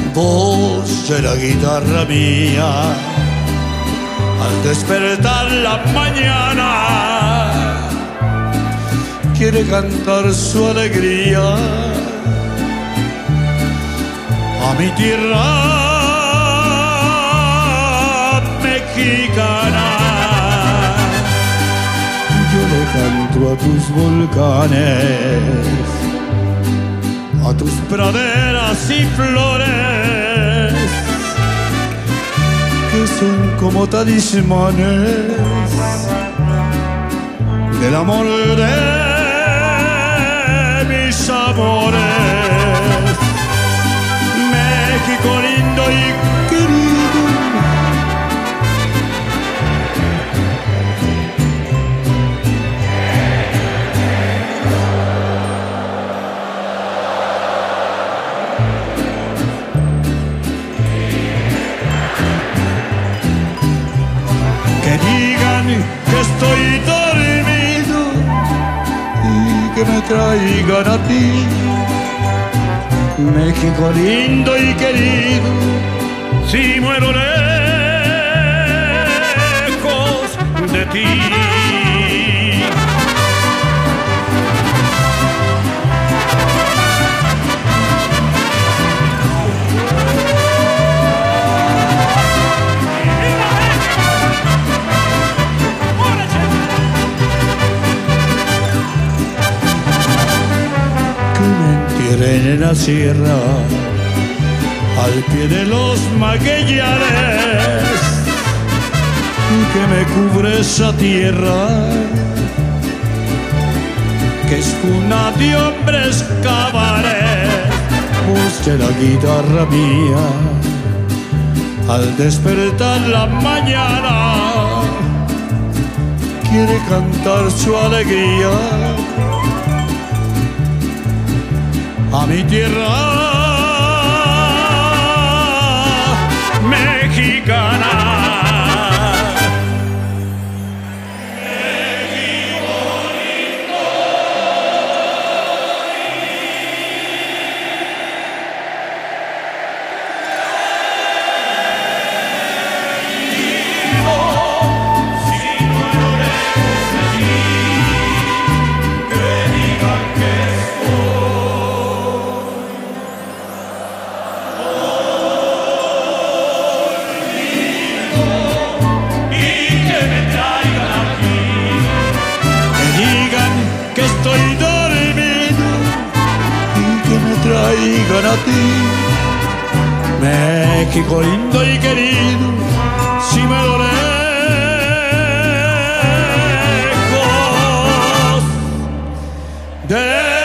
voz de la guitarra mía, al despertar la mañana, quiere cantar su alegría a mi tierra mexicana. Yo le canto a tus volcanes, a tus praderas y flores, que son como talismanes del amor de mis amores. México lindo y querido, que digan que estoy dormido y que me traigan a ti, México lindo y querido. Si muero lejos de ti, en la sierra, al pie de los maguellares, que me cubre esa tierra, que es cuna de hombres cabaret. Voz de la guitarra mía, al despertar la mañana, quiere cantar su alegría a mi tierra mexicana. Que estoy dormido y que me traigan a ti, México lindo y querido. Si me lo lejos de